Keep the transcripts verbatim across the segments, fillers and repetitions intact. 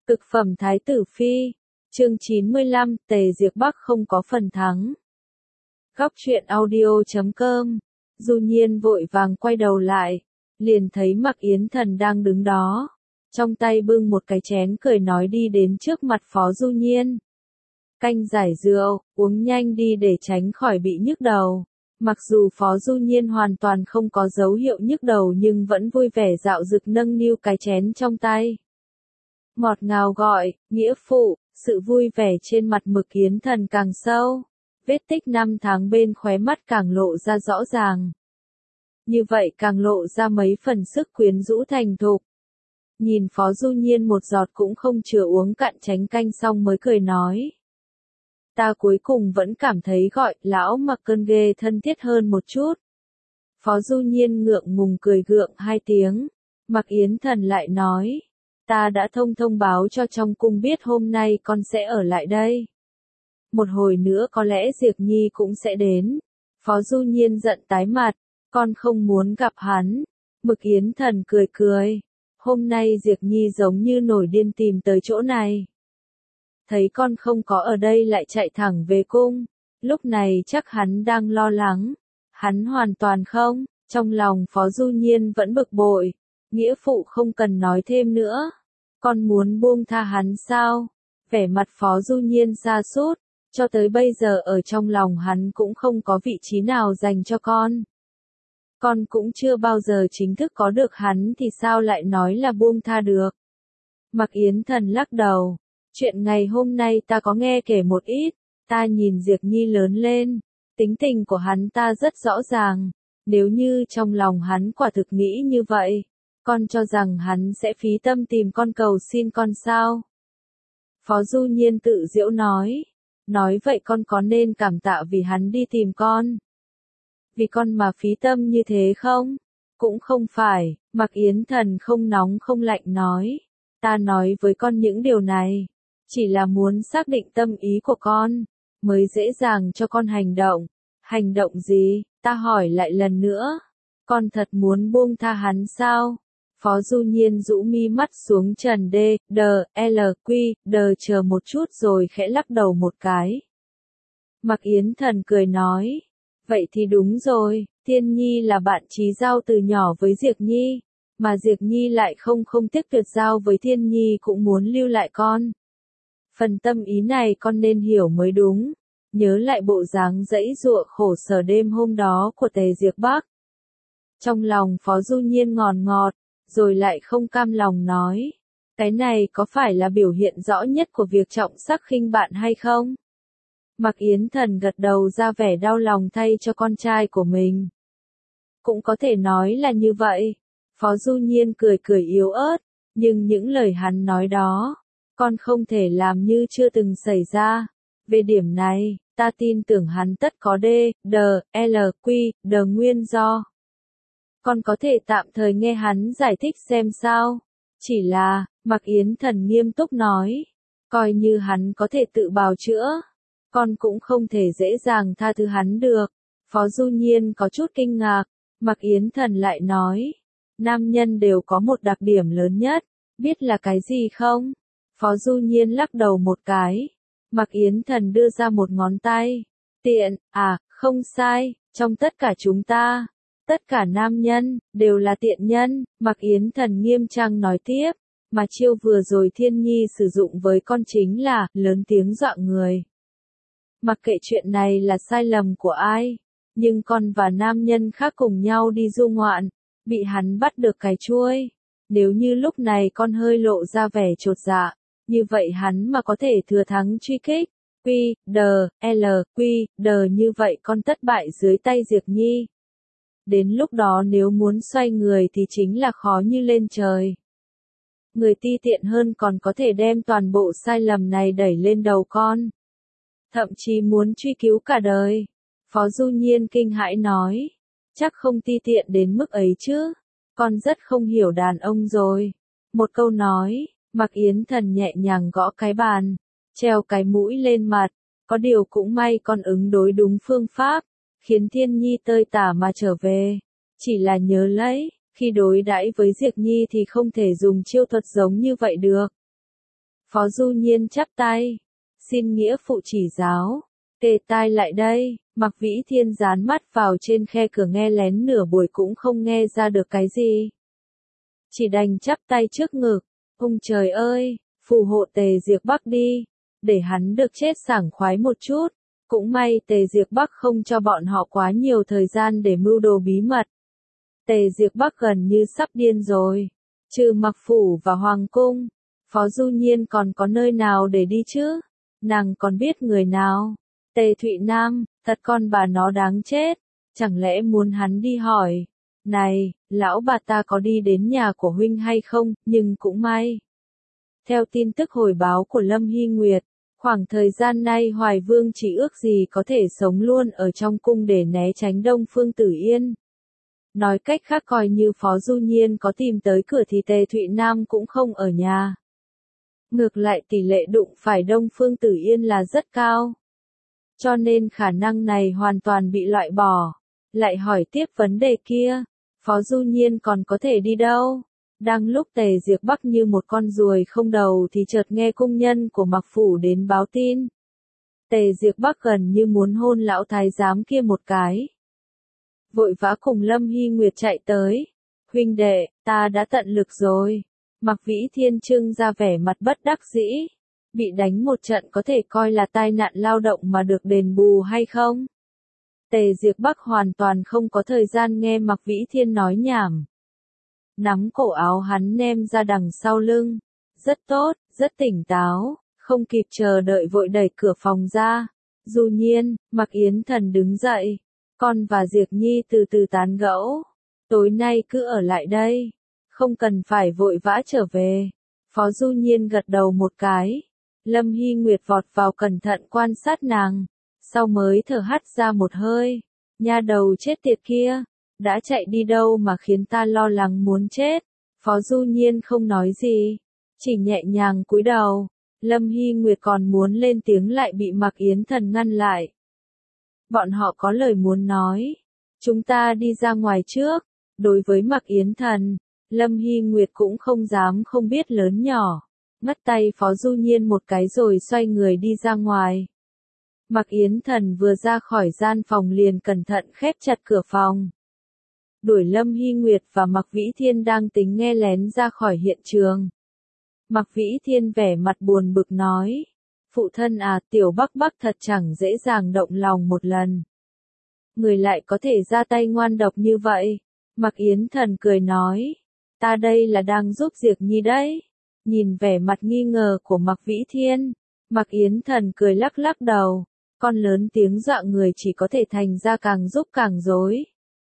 Cực phẩm Thái tử Phi, chương chín mươi lăm, Tề Diệp Bắc không có phần thắng. Góc truyện audio chấm com, Du Nhiên vội vàng quay đầu lại, liền thấy Mạc Yến Thần đang đứng đó, trong tay bưng một cái chén cười nói đi đến trước mặt Phó Du Nhiên. Canh giải rượu, uống nhanh đi để tránh khỏi bị nhức đầu. Mặc dù Phó Du Nhiên hoàn toàn không có dấu hiệu nhức đầu nhưng vẫn vui vẻ dạo dực nâng niu cái chén trong tay. Ngọt ngào gọi, nghĩa phụ, sự vui vẻ trên mặt Mạc Yến Thần càng sâu, vết tích năm tháng bên khóe mắt càng lộ ra rõ ràng. Như vậy càng lộ ra mấy phần sức quyến rũ thành thục. Nhìn Phó Du Nhiên một giọt cũng không chừa uống cạn chén canh xong mới cười nói. Ta cuối cùng vẫn cảm thấy gọi lão Mạc cơn ghê thân thiết hơn một chút. Phó Du Nhiên ngượng ngùng cười gượng hai tiếng. Mạc Yến Thần lại nói. Ta đã thông thông báo cho trong cung biết hôm nay con sẽ ở lại đây. Một hồi nữa có lẽ Diệp Nhi cũng sẽ đến. Phó Du Nhiên giận tái mặt. Con không muốn gặp hắn. Mạc Yến Thần cười cười. Hôm nay Diệp Nhi giống như nổi điên tìm tới chỗ này. Thấy con không có ở đây lại chạy thẳng về cung. Lúc này chắc hắn đang lo lắng. Hắn hoàn toàn không. Trong lòng Phó Du Nhiên vẫn bực bội. Nghĩa phụ không cần nói thêm nữa. Con muốn buông tha hắn sao? Vẻ mặt Phó Du Nhiên sa sút. Cho tới bây giờ ở trong lòng hắn cũng không có vị trí nào dành cho con. Con cũng chưa bao giờ chính thức có được hắn thì sao lại nói là buông tha được. Mạc Yến Thần lắc đầu. Chuyện ngày hôm nay ta có nghe kể một ít. Ta nhìn Diệp Nhi lớn lên. Tính tình của hắn ta rất rõ ràng. Nếu như trong lòng hắn quả thực nghĩ như vậy. Con cho rằng hắn sẽ phí tâm tìm con cầu xin con sao? Phó Du Nhiên tự giễu nói. Nói vậy con có nên cảm tạ vì hắn đi tìm con? Vì con mà phí tâm như thế không? Cũng không phải, Mạc Yến Thần không nóng không lạnh nói. Ta nói với con những điều này. Chỉ là muốn xác định tâm ý của con. Mới dễ dàng cho con hành động. Hành động gì? Ta hỏi lại lần nữa. Con thật muốn buông tha hắn sao? Phó Du Nhiên rũ mi mắt xuống trần D, D, L, Q, D chờ một chút rồi khẽ lắc đầu một cái. Mạc Yến Thần cười nói. Vậy thì đúng rồi, Thiên Nhi là bạn chí giao từ nhỏ với Diệp Nhi. Mà Diệp Nhi lại không không tiếc tuyệt giao với Thiên Nhi cũng muốn lưu lại con. Phần tâm ý này con nên hiểu mới đúng. Nhớ lại bộ dáng dãy giụa khổ sở đêm hôm đó của Tề Diệp Bắc. Trong lòng Phó Du Nhiên ngòn ngọt. Rồi lại không cam lòng nói. Cái này có phải là biểu hiện rõ nhất của việc trọng sắc khinh bạn hay không? Mạc Yến Thần gật đầu ra vẻ đau lòng thay cho con trai của mình. Cũng có thể nói là như vậy. Phó Du Nhiên cười cười yếu ớt. Nhưng những lời hắn nói đó. Con không thể làm như chưa từng xảy ra. Về điểm này, ta tin tưởng hắn tất có D, D, L, Q, D nguyên do. Con có thể tạm thời nghe hắn giải thích xem sao. Chỉ là, Mạc Yến Thần nghiêm túc nói. Coi như hắn có thể tự bào chữa. Con cũng không thể dễ dàng tha thứ hắn được. Phó Du Nhiên có chút kinh ngạc. Mạc Yến Thần lại nói. Nam nhân đều có một đặc điểm lớn nhất. Biết là cái gì không? Phó Du Nhiên lắc đầu một cái. Mạc Yến Thần đưa ra một ngón tay. Tiện, à, không sai, trong tất cả chúng ta. Tất cả nam nhân, đều là tiện nhân, Mạc Yến Thần nghiêm trang nói tiếp, mà chiêu vừa rồi Thiên Nhi sử dụng với con chính là, lớn tiếng dọa người. Mặc kệ chuyện này là sai lầm của ai, nhưng con và nam nhân khác cùng nhau đi du ngoạn, bị hắn bắt được cái chuôi. Nếu như lúc này con hơi lộ ra vẻ chột dạ, như vậy hắn mà có thể thừa thắng truy kích, Q, D, L, Q, D như vậy con thất bại dưới tay Diệp Nhi. Đến lúc đó nếu muốn xoay người thì chính là khó như lên trời. Người ti tiện hơn còn có thể đem toàn bộ sai lầm này đẩy lên đầu con. Thậm chí muốn truy cứu cả đời. Phó Du Nhiên kinh hãi nói. Chắc không ti tiện đến mức ấy chứ. Con rất không hiểu đàn ông rồi. Một câu nói, Mạc Yến Thần nhẹ nhàng gõ cái bàn. Treo cái mũi lên mặt. Có điều cũng may con ứng đối đúng phương pháp. Khiến Thiên Nhi tơi tả mà trở về. Chỉ là nhớ lấy, khi đối đãi với Diệp Nhi thì không thể dùng chiêu thuật giống như vậy được. Phó Du Nhiên chắp tay. Xin nghĩa phụ chỉ giáo. Kề tai lại đây, Mạc Vĩ Thiên dán mắt vào trên khe cửa nghe lén nửa buổi cũng không nghe ra được cái gì. Chỉ đành chắp tay trước ngực. Ông trời ơi, phù hộ Tề Diệp Bắc đi, để hắn được chết sảng khoái một chút. Cũng may Tề Diệp Bắc không cho bọn họ quá nhiều thời gian để mưu đồ bí mật. Tề Diệp Bắc gần như sắp điên rồi. Trừ Mặc Phủ và Hoàng Cung, Phó Du Nhiên còn có nơi nào để đi chứ? Nàng còn biết người nào? Tề Thụy Nam, thật con bà nó đáng chết. Chẳng lẽ muốn hắn đi hỏi? Này, lão bà ta có đi đến nhà của huynh hay không? Nhưng cũng may. Theo tin tức hồi báo của Lâm Hy Nguyệt, khoảng thời gian nay Hoài Vương chỉ ước gì có thể sống luôn ở trong cung để né tránh Đông Phương Tử Yên. Nói cách khác coi như Phó Du Nhiên có tìm tới cửa thì Tề Thụy Nam cũng không ở nhà. Ngược lại tỷ lệ đụng phải Đông Phương Tử Yên là rất cao. Cho nên khả năng này hoàn toàn bị loại bỏ. Lại hỏi tiếp vấn đề kia, Phó Du Nhiên còn có thể đi đâu? Đang lúc Tề Diệp Bắc như một con ruồi không đầu thì chợt nghe cung nhân của Mặc Phủ đến báo tin. Tề Diệp Bắc gần như muốn hôn lão thái giám kia một cái. Vội vã cùng Lâm Hy Nguyệt chạy tới. Huynh đệ, ta đã tận lực rồi. Mạc Vĩ Thiên trưng ra vẻ mặt bất đắc dĩ. Bị đánh một trận có thể coi là tai nạn lao động mà được đền bù hay không? Tề Diệp Bắc hoàn toàn không có thời gian nghe Mạc Vĩ Thiên nói nhảm. Nắm cổ áo hắn ném ra đằng sau lưng. Rất tốt, rất tỉnh táo, không kịp chờ đợi vội đẩy cửa phòng ra. Du Nhiên, Mạc Yến Thần đứng dậy. Con và Diệp Nhi từ từ tán gẫu. Tối nay cứ ở lại đây. Không cần phải vội vã trở về. Phó Du Nhiên gật đầu một cái. Lâm Hy Nguyệt vọt vào cẩn thận quan sát nàng. Sau mới thở hắt ra một hơi. Nha đầu chết tiệt kia. Đã chạy đi đâu mà khiến ta lo lắng muốn chết. Phó Du Nhiên không nói gì. Chỉ nhẹ nhàng cúi đầu. Lâm Hy Nguyệt còn muốn lên tiếng lại bị Mạc Yến Thần ngăn lại. Bọn họ có lời muốn nói. Chúng ta đi ra ngoài trước. Đối với Mạc Yến Thần, Lâm Hy Nguyệt cũng không dám không biết lớn nhỏ. Ngắt tay Phó Du Nhiên một cái rồi xoay người đi ra ngoài. Mạc Yến Thần vừa ra khỏi gian phòng liền cẩn thận khép chặt cửa phòng. Đuổi Lâm Hy Nguyệt và Mạc Vĩ Thiên đang tính nghe lén ra khỏi hiện trường. Mạc Vĩ Thiên vẻ mặt buồn bực nói. Phụ thân à, tiểu Bắc Bắc thật chẳng dễ dàng động lòng một lần. Người lại có thể ra tay ngoan độc như vậy. Mạc Yến Thần cười nói. Ta đây là đang giúp Diệp Nhi đấy. Nhìn vẻ mặt nghi ngờ của Mạc Vĩ Thiên. Mạc Yến Thần cười lắc lắc đầu. Con lớn tiếng dọa người chỉ có thể thành ra càng giúp càng dối.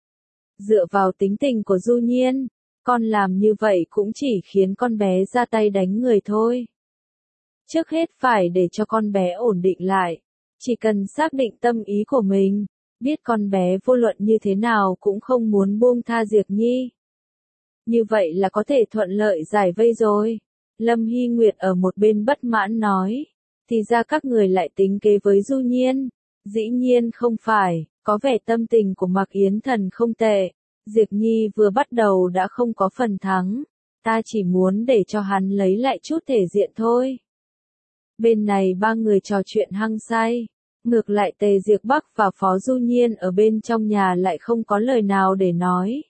Dựa vào tính tình của Du Nhiên, con làm như vậy cũng chỉ khiến con bé ra tay đánh người thôi. Trước hết phải để cho con bé ổn định lại. Chỉ cần xác định tâm ý của mình, biết con bé vô luận như thế nào cũng không muốn buông tha Diệp Nhi. Như vậy là có thể thuận lợi giải vây rồi. Lâm Hy Nguyệt ở một bên bất mãn nói. Thì ra các người lại tính kế với Du Nhiên. Dĩ nhiên không phải, có vẻ tâm tình của Mạc Yến Thần không tệ. Diệp Nhi vừa bắt đầu đã không có phần thắng. Ta chỉ muốn để cho hắn lấy lại chút thể diện thôi. Bên này ba người trò chuyện hăng say. Ngược lại Tề Diệp Bắc và Phó Du Nhiên ở bên trong nhà lại không có lời nào để nói.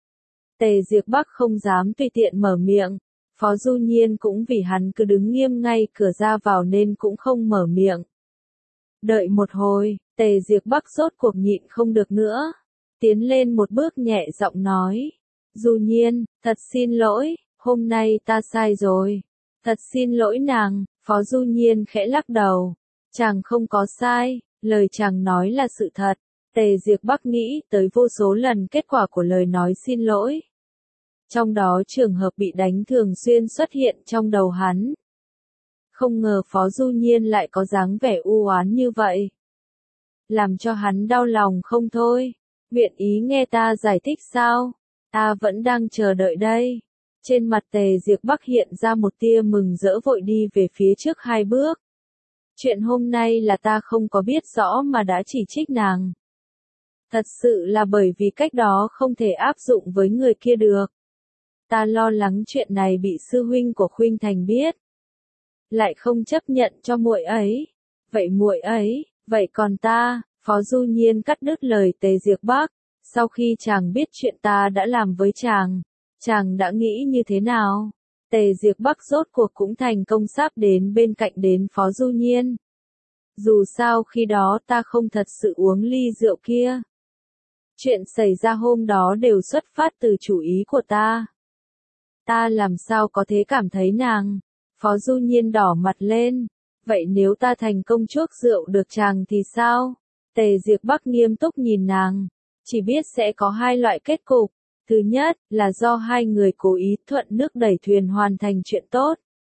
Tề Diệp Bắc không dám tùy tiện mở miệng. Phó Du Nhiên cũng vì hắn cứ đứng nghiêm ngay cửa ra vào nên cũng không mở miệng. Đợi một hồi, Tề Diệp Bắc rốt cuộc nhịn không được nữa. Tiến lên một bước nhẹ giọng nói. Du Nhiên, thật xin lỗi, hôm nay ta sai rồi. Thật xin lỗi nàng. Phó Du Nhiên khẽ lắc đầu. Chàng không có sai, lời chàng nói là sự thật. Tề Diệp Bắc nghĩ tới vô số lần kết quả của lời nói xin lỗi. Trong đó trường hợp bị đánh thường xuyên xuất hiện trong đầu hắn. Không ngờ Phó Du Nhiên lại có dáng vẻ u oán như vậy. Làm cho hắn đau lòng không thôi. Nguyện ý nghe ta giải thích sao? Ta vẫn đang chờ đợi đây. Trên mặt Tề Diệp Bắc hiện ra một tia mừng rỡ vội đi về phía trước hai bước. Chuyện hôm nay là ta không có biết rõ mà đã chỉ trích nàng. Thật sự là bởi vì cách đó không thể áp dụng với người kia được. Ta lo lắng chuyện này bị sư huynh của Khuynh Thành biết. lại không chấp nhận cho muội ấy. Vậy muội ấy, vậy còn ta, Phó Du Nhiên cắt đứt lời Tề Diệp Bắc, sau khi chàng biết chuyện ta đã làm với chàng, chàng đã nghĩ như thế nào? Tề Diệp Bắc rốt cuộc cũng thành công sắp đến bên cạnh đến Phó Du Nhiên. Dù sao khi đó ta không thật sự uống ly rượu kia. Chuyện xảy ra hôm đó đều xuất phát từ chủ ý của ta. Ta làm sao có thể cảm thấy nàng? Phó Du Nhiên đỏ mặt lên. Vậy nếu ta thành công chuốc rượu được chàng thì sao? Tề Diệp Bắc nghiêm túc nhìn nàng. Chỉ biết sẽ có hai loại kết cục. Thứ nhất, là do hai người cố ý thuận nước đẩy thuyền hoàn thành chuyện tốt.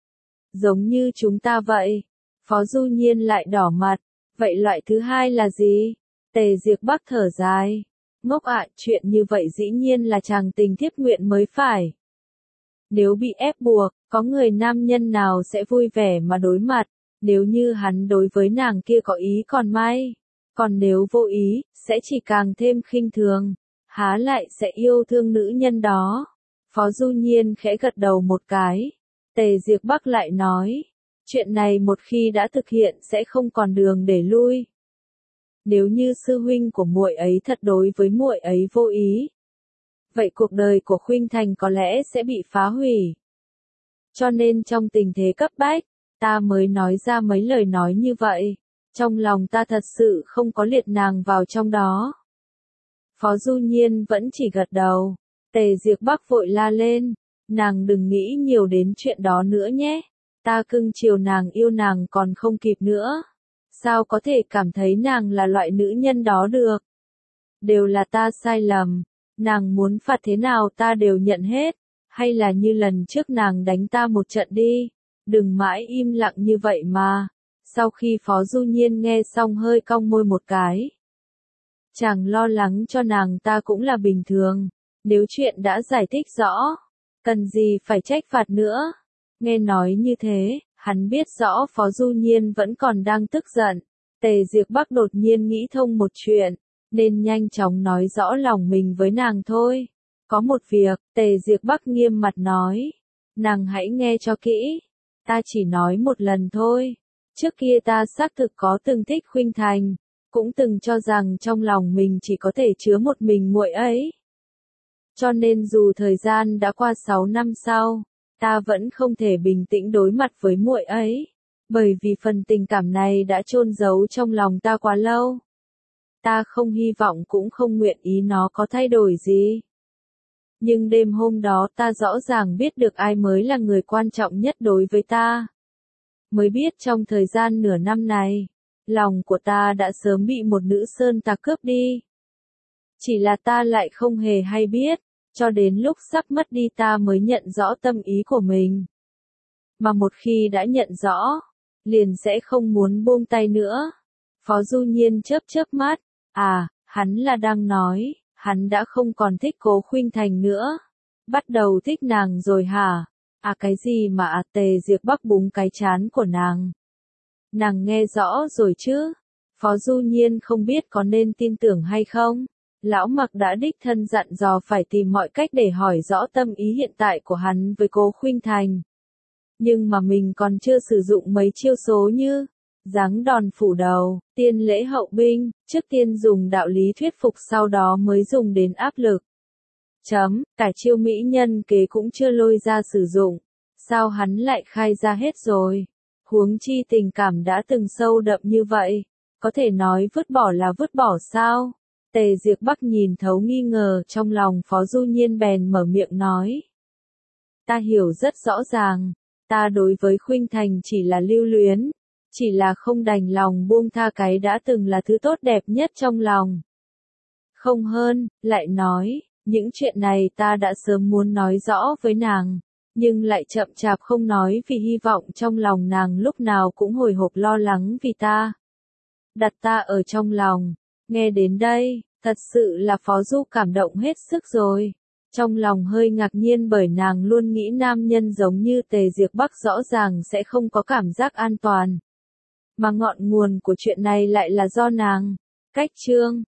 Giống như chúng ta vậy. Phó Du Nhiên lại đỏ mặt. Vậy loại thứ hai là gì? Tề Diệp Bắc thở dài. Ngốc ạ, chuyện như vậy dĩ nhiên là chàng tình thiếp nguyện mới phải. Nếu bị ép buộc, có người nam nhân nào sẽ vui vẻ mà đối mặt, nếu như hắn đối với nàng kia có ý còn may. Còn nếu vô ý, sẽ chỉ càng thêm khinh thường, há lại sẽ yêu thương nữ nhân đó. Phó Du Nhiên khẽ gật đầu một cái. Tề Diệp Bắc lại nói, chuyện này một khi đã thực hiện sẽ không còn đường để lui. Nếu như sư huynh của muội ấy thật đối với muội ấy vô ý, vậy cuộc đời của Khuynh Thành có lẽ sẽ bị phá hủy. Cho nên trong tình thế cấp bách, ta mới nói ra mấy lời nói như vậy. Trong lòng ta thật sự không có liệt nàng vào trong đó. Phó Du Nhiên vẫn chỉ gật đầu. Tề Diệp Bắc vội la lên. Nàng đừng nghĩ nhiều đến chuyện đó nữa nhé. Ta cưng chiều nàng yêu nàng còn không kịp nữa. Sao có thể cảm thấy nàng là loại nữ nhân đó được? Đều là ta sai lầm. Nàng muốn phạt thế nào ta đều nhận hết. Hay là như lần trước nàng đánh ta một trận đi. Đừng mãi im lặng như vậy mà. Sau khi Phó Du Nhiên nghe xong hơi cong môi một cái. Chàng lo lắng cho nàng ta cũng là bình thường. Nếu chuyện đã giải thích rõ, cần gì phải trách phạt nữa. Nghe nói như thế, hắn biết rõ Phó Du Nhiên vẫn còn đang tức giận. Tề Diệp Bắc đột nhiên nghĩ thông một chuyện, nên nhanh chóng nói rõ lòng mình với nàng thôi. Có một việc, Tề Diệp Bắc nghiêm mặt nói. Nàng hãy nghe cho kỹ. Ta chỉ nói một lần thôi. Trước kia ta xác thực có từng thích Khuynh Thành, cũng từng cho rằng trong lòng mình chỉ có thể chứa một mình muội ấy. Cho nên dù thời gian đã qua sáu năm sau, ta vẫn không thể bình tĩnh đối mặt với muội ấy, bởi vì phần tình cảm này đã chôn giấu trong lòng ta quá lâu. Ta không hy vọng cũng không nguyện ý nó có thay đổi gì. Nhưng đêm hôm đó ta rõ ràng biết được ai mới là người quan trọng nhất đối với ta. Mới biết trong thời gian nửa năm này, lòng của ta đã sớm bị một nữ sơn tặc cướp đi. Chỉ là ta lại không hề hay biết, cho đến lúc sắp mất đi ta mới nhận rõ tâm ý của mình. Mà một khi đã nhận rõ, liền sẽ không muốn buông tay nữa. Phó Du Nhiên chớp chớp mắt, à, hắn là đang nói, hắn đã không còn thích Cố Khuynh Thành nữa. Bắt đầu thích nàng rồi hả? À cái gì mà à Tề Diệp Bắc búng cái chán của nàng. Nàng nghe rõ rồi chứ? Phó Du Nhiên không biết có nên tin tưởng hay không? Lão Mặc đã đích thân dặn dò phải tìm mọi cách để hỏi rõ tâm ý hiện tại của hắn với Cố Khuynh Thành. Nhưng mà mình còn chưa sử dụng mấy chiêu số như giáng đòn phủ đầu, tiên lễ hậu binh, trước tiên dùng đạo lý thuyết phục sau đó mới dùng đến áp lực. Chấm, cả chiêu mỹ nhân kế cũng chưa lôi ra sử dụng, sao hắn lại khai ra hết rồi? Huống chi tình cảm đã từng sâu đậm như vậy, có thể nói vứt bỏ là vứt bỏ sao? Tề Diệp Bắc nhìn thấu nghi ngờ trong lòng Phó Du Nhiên bèn mở miệng nói. Ta hiểu rất rõ ràng, ta đối với Khuynh Thành chỉ là lưu luyến, chỉ là không đành lòng buông tha cái đã từng là thứ tốt đẹp nhất trong lòng. Không hơn, lại nói, những chuyện này ta đã sớm muốn nói rõ với nàng, nhưng lại chậm chạp không nói vì hy vọng trong lòng nàng lúc nào cũng hồi hộp lo lắng vì ta. Đặt ta ở trong lòng, nghe đến đây, thật sự là Phó Du cảm động hết sức rồi. Trong lòng hơi ngạc nhiên bởi nàng luôn nghĩ nam nhân giống như Tề Diệp Bắc rõ ràng sẽ không có cảm giác an toàn. Mà ngọn nguồn của chuyện này lại là do nàng. Cách chương